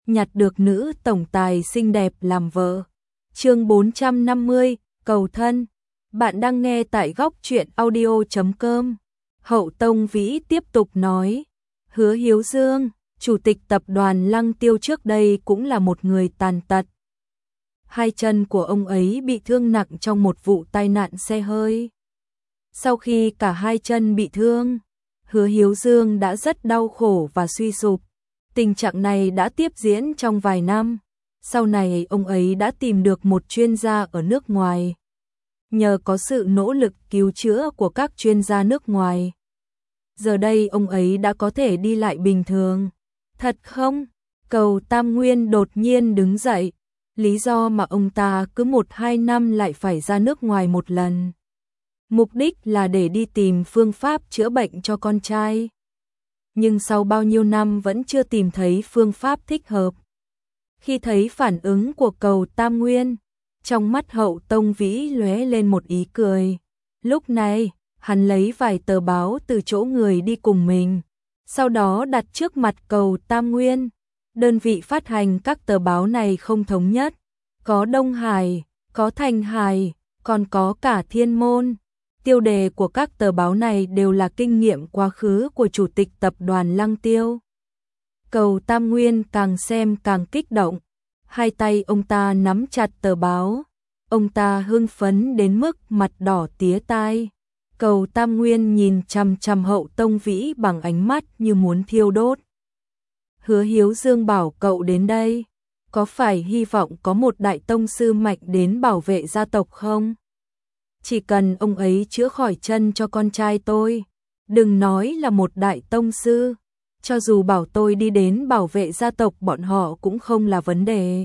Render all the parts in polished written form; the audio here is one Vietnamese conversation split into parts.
nhặt được nữ tổng tài xinh đẹp làm vợ. Chương 450, cầu thân. Bạn đang nghe tại góc truyện audio.com. Hậu Tông Vĩ tiếp tục nói, Hứa Hiếu Dương, chủ tịch tập đoàn Lăng Tiêu trước đây cũng là một người tàn tật. Hai chân của ông ấy bị thương nặng trong một vụ tai nạn xe hơi. Sau khi cả hai chân bị thương, Hứa Hiếu Dương đã rất đau khổ và suy sụp. Tình trạng này đã tiếp diễn trong vài năm. Sau này ông ấy đã tìm được một chuyên gia ở nước ngoài. Nhờ có sự nỗ lực cứu chữa của các chuyên gia nước ngoài, giờ đây ông ấy đã có thể đi lại bình thường. Thật không? Cầu Tam Nguyên đột nhiên đứng dậy. Lý do mà ông ta cứ 1-2 năm lại phải ra nước ngoài một lần, mục đích là để đi tìm phương pháp chữa bệnh cho con trai. Nhưng sau bao nhiêu năm vẫn chưa tìm thấy phương pháp thích hợp. Khi thấy phản ứng của Cầu Tam Nguyên, trong mắt Hậu Tông Vĩ lóe lên một ý cười. Lúc này, hắn lấy vài tờ báo từ chỗ người đi cùng mình, sau đó đặt trước mặt Cầu Tam Nguyên. Đơn vị phát hành các tờ báo này không thống nhất, có Đông Hải, có Thành Hải, còn có cả Thiên Môn. Tiêu đề của các tờ báo này đều là kinh nghiệm quá khứ của chủ tịch tập đoàn Lăng Tiêu. Cầu Tam Nguyên càng xem càng kích động, hai tay ông ta nắm chặt tờ báo, ông ta hưng phấn đến mức mặt đỏ tía tai. Cầu Tam Nguyên nhìn chằm chằm Hậu Tông Vĩ bằng ánh mắt như muốn thiêu đốt. Hứa Hiếu Dương bảo cậu đến đây, có phải hy vọng có một đại tông sư mạnh đến bảo vệ gia tộc không? Chỉ cần ông ấy chữa khỏi chân cho con trai tôi, đừng nói là một đại tông sư, cho dù bảo tôi đi đến bảo vệ gia tộc bọn họ cũng không là vấn đề.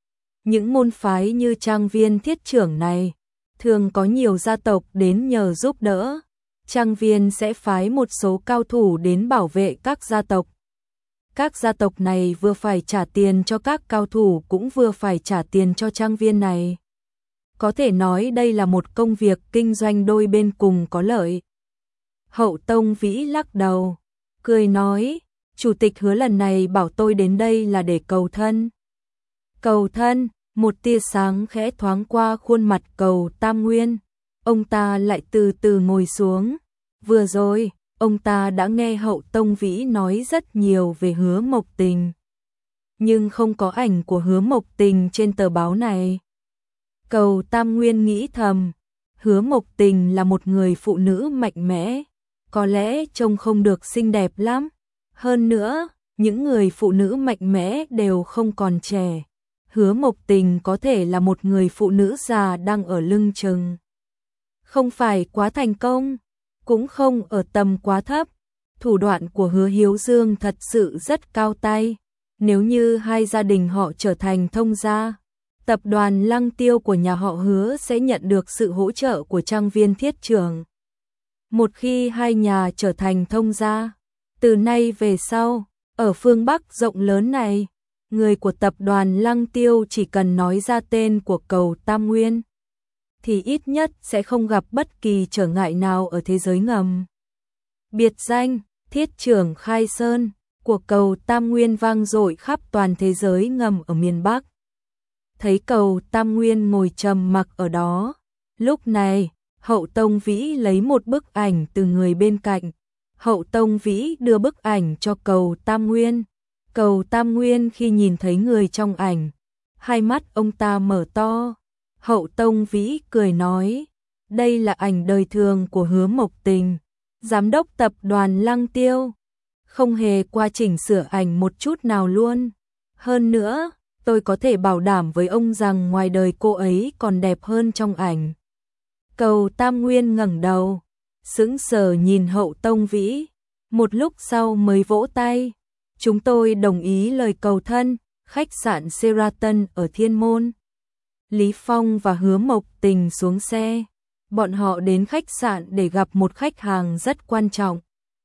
Những môn phái như Trang Viên Thiết Trưởng này, thường có nhiều gia tộc đến nhờ giúp đỡ. Trang Viên sẽ phái một số cao thủ đến bảo vệ các gia tộc. Các gia tộc này vừa phải trả tiền cho các cao thủ cũng vừa phải trả tiền cho Trang Viên này. Có thể nói đây là một công việc kinh doanh đôi bên cùng có lợi. Hậu Tông Vĩ lắc đầu, cười nói, chủ tịch Hứa lần này bảo tôi đến đây là để cầu thân. Cầu thân, một tia sáng khẽ thoáng qua khuôn mặt Cầu Tam Nguyên. Ông ta lại từ từ ngồi xuống. Vừa rồi, ông ta đã nghe Hậu Tông Vĩ nói rất nhiều về Hứa Mộc Tình, nhưng không có ảnh của Hứa Mộc Tình trên tờ báo này. Cầu Tam Nguyên nghĩ thầm, Hứa Mộc Tình là một người phụ nữ mạnh mẽ, có lẽ trông không được xinh đẹp lắm. Hơn nữa, những người phụ nữ mạnh mẽ đều không còn trẻ. Hứa Mộc Tình có thể là một người phụ nữ già đang ở lưng chừng. Không phải quá thành công, cũng không ở tầm quá thấp. Thủ đoạn của Hứa Hiếu Dương thật sự rất cao tay. Nếu như hai gia đình họ trở thành thông gia, tập đoàn Lăng Tiêu của nhà họ Hứa sẽ nhận được sự hỗ trợ của Trang Viên Thiết Trưởng. Một khi hai nhà trở thành thông gia, từ nay về sau, ở phương Bắc rộng lớn này, người của tập đoàn Lăng Tiêu chỉ cần nói ra tên của Cầu Tam Nguyên, thì ít nhất sẽ không gặp bất kỳ trở ngại nào ở thế giới ngầm. Biệt danh Thiết Trưởng Khai Sơn của Cầu Tam Nguyên vang dội khắp toàn thế giới ngầm ở miền Bắc. Thấy Cầu Tam Nguyên ngồi trầm mặc ở đó, lúc này, Hậu Tông Vĩ lấy một bức ảnh từ người bên cạnh. Hậu Tông Vĩ đưa bức ảnh cho Cầu Tam Nguyên. Cầu Tam Nguyên khi nhìn thấy người trong ảnh, hai mắt ông ta mở to. Hậu Tông Vĩ cười nói, đây là ảnh đời thường của Hứa Mộc Tình, giám đốc tập đoàn Lăng Tiêu. Không hề qua chỉnh sửa ảnh một chút nào luôn. Hơn nữa, tôi có thể bảo đảm với ông rằng ngoài đời cô ấy còn đẹp hơn trong ảnh. Cầu Tam Nguyên ngẩng đầu, sững sờ nhìn Hậu Tông Vĩ, một lúc sau mới vỗ tay. Chúng tôi đồng ý lời cầu thân, khách sạn Sheraton ở Thiên Môn. Lý Phong và Hứa Mộc Tình xuống xe. Bọn họ đến khách sạn để gặp một khách hàng rất quan trọng.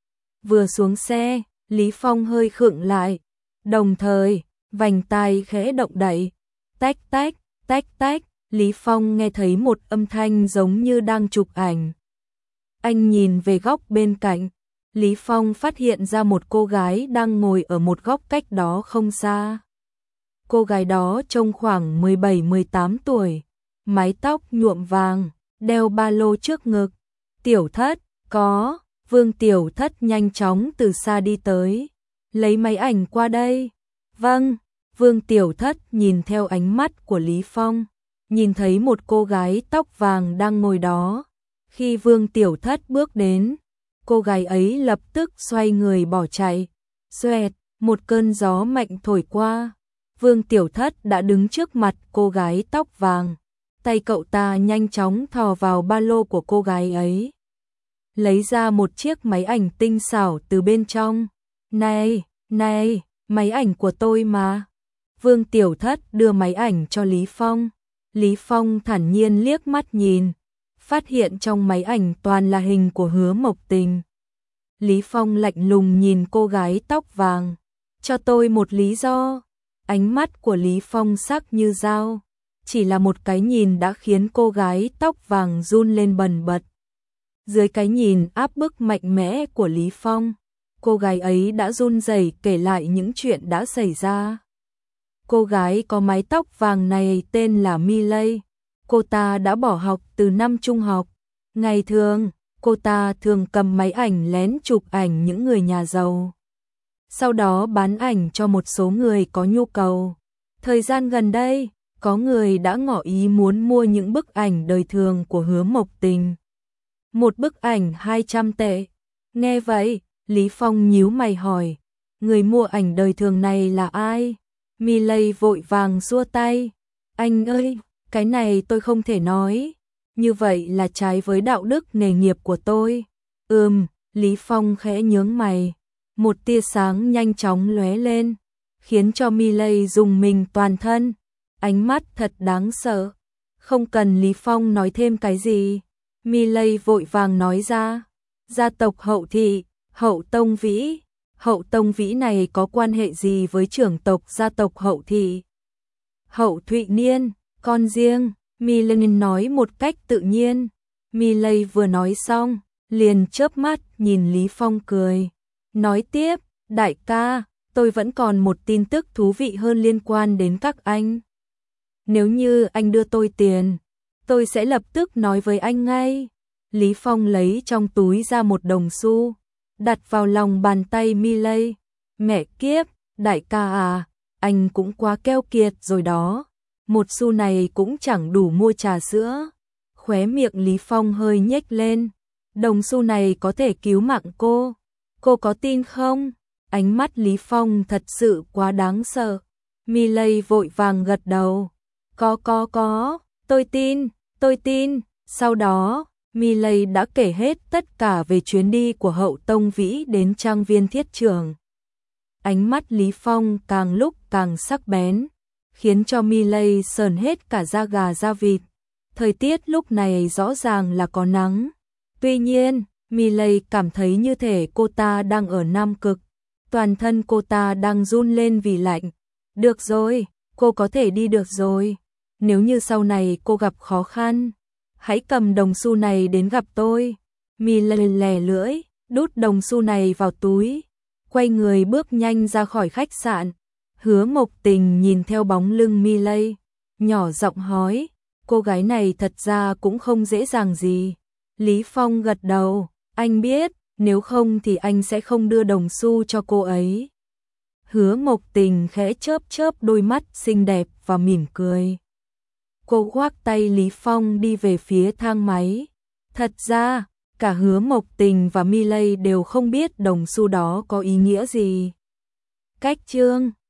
Vừa xuống xe, Lý Phong hơi khựng lại. Đồng thời, vành tai khẽ động đậy. Tách tách, tách tách. Lý Phong nghe thấy một âm thanh giống như đang chụp ảnh. Anh nhìn về góc bên cạnh. Lý Phong phát hiện ra một cô gái đang ngồi ở một góc cách đó không xa. Cô gái đó trông khoảng 17-18 tuổi, mái tóc nhuộm vàng, đeo ba lô trước ngực. Tiểu Thất, có, Vương Tiểu Thất nhanh chóng từ xa đi tới, lấy máy ảnh qua đây. Vâng, Vương Tiểu Thất nhìn theo ánh mắt của Lý Phong, nhìn thấy một cô gái tóc vàng đang ngồi đó. Khi Vương Tiểu Thất bước đến, cô gái ấy lập tức xoay người bỏ chạy. Xoẹt, một cơn gió mạnh thổi qua. Vương Tiểu Thất đã đứng trước mặt cô gái tóc vàng. Tay cậu ta nhanh chóng thò vào ba lô của cô gái ấy, lấy ra một chiếc máy ảnh tinh xảo từ bên trong. Này, này, máy ảnh của tôi mà. Vương Tiểu Thất đưa máy ảnh cho Lý Phong. Lý Phong thản nhiên liếc mắt nhìn, phát hiện trong máy ảnh toàn là hình của Hứa Mộc Tình. Lý Phong lạnh lùng nhìn cô gái tóc vàng. Cho tôi một lý do. Ánh mắt của Lý Phong sắc như dao. Chỉ là một cái nhìn đã khiến cô gái tóc vàng run lên bần bật. Dưới cái nhìn áp bức mạnh mẽ của Lý Phong, cô gái ấy đã run rẩy kể lại những chuyện đã xảy ra. Cô gái có mái tóc vàng này tên là Miley. Cô ta đã bỏ học từ năm trung học. Ngày thường, cô ta thường cầm máy ảnh lén chụp ảnh những người nhà giàu, sau đó bán ảnh cho một số người có nhu cầu. Thời gian gần đây, có người đã ngỏ ý muốn mua những bức ảnh đời thường của Hứa Mộc Tình. Một bức ảnh 200 tệ. Nghe vậy, Lý Phong nhíu mày hỏi, người mua ảnh đời thường này là ai? Miley vội vàng xua tay. Anh ơi, cái này tôi không thể nói. Như vậy là trái với đạo đức nghề nghiệp của tôi. Lý Phong khẽ nhướng mày. Một tia sáng nhanh chóng lóe lên, khiến cho Miley rùng mình toàn thân. Ánh mắt thật đáng sợ. Không cần Lý Phong nói thêm cái gì, Miley vội vàng nói ra. Gia tộc Hậu Thị, Hậu Tông Vĩ. Hậu Tông Vĩ này có quan hệ gì với trưởng tộc gia tộc Hậu Thị? Hậu Thụy Niên, con riêng, Miley nói một cách tự nhiên. Miley vừa nói xong, liền chớp mắt nhìn Lý Phong cười. Nói tiếp, đại ca, tôi vẫn còn một tin tức thú vị hơn liên quan đến các anh. Nếu như anh đưa tôi tiền, tôi sẽ lập tức nói với anh ngay. Lý Phong lấy trong túi ra một đồng xu, đặt vào lòng bàn tay Miley. Mẹ kiếp, đại ca à, anh cũng quá keo kiệt rồi đó. Một xu này cũng chẳng đủ mua trà sữa. Khóe miệng Lý Phong hơi nhếch lên. Đồng xu này có thể cứu mạng cô có tin không? Ánh mắt Lý Phong thật sự quá đáng sợ. Miley vội vàng gật đầu. Có, tôi tin. Sau đó, Miley đã kể hết tất cả về chuyến đi của Hậu Tông Vĩ đến trang viên Thiết Trường. Ánh mắt Lý Phong càng lúc càng sắc bén, khiến cho Miley sờn hết cả da gà da vịt. Thời tiết lúc này rõ ràng là có nắng. Tuy nhiên, Miley cảm thấy như thể cô ta đang ở Nam Cực. Toàn thân cô ta đang run lên vì lạnh. Được rồi, cô có thể đi được rồi. Nếu như sau này cô gặp khó khăn, hãy cầm đồng xu này đến gặp tôi. Miley lè lưỡi, đút đồng xu này vào túi, quay người bước nhanh ra khỏi khách sạn. Hứa Mộc Tình nhìn theo bóng lưng Miley, nhỏ giọng hỏi, cô gái này thật ra cũng không dễ dàng gì. Lý Phong gật đầu, anh biết, nếu không thì anh sẽ không đưa đồng xu cho cô ấy. Hứa Mộc Tình khẽ chớp đôi mắt xinh đẹp và mỉm cười. Cô khoác tay Lý Phong đi về phía thang máy. Thật ra, cả Hứa Mộc Tình và Miley đều không biết đồng xu đó có ý nghĩa gì. Cách chương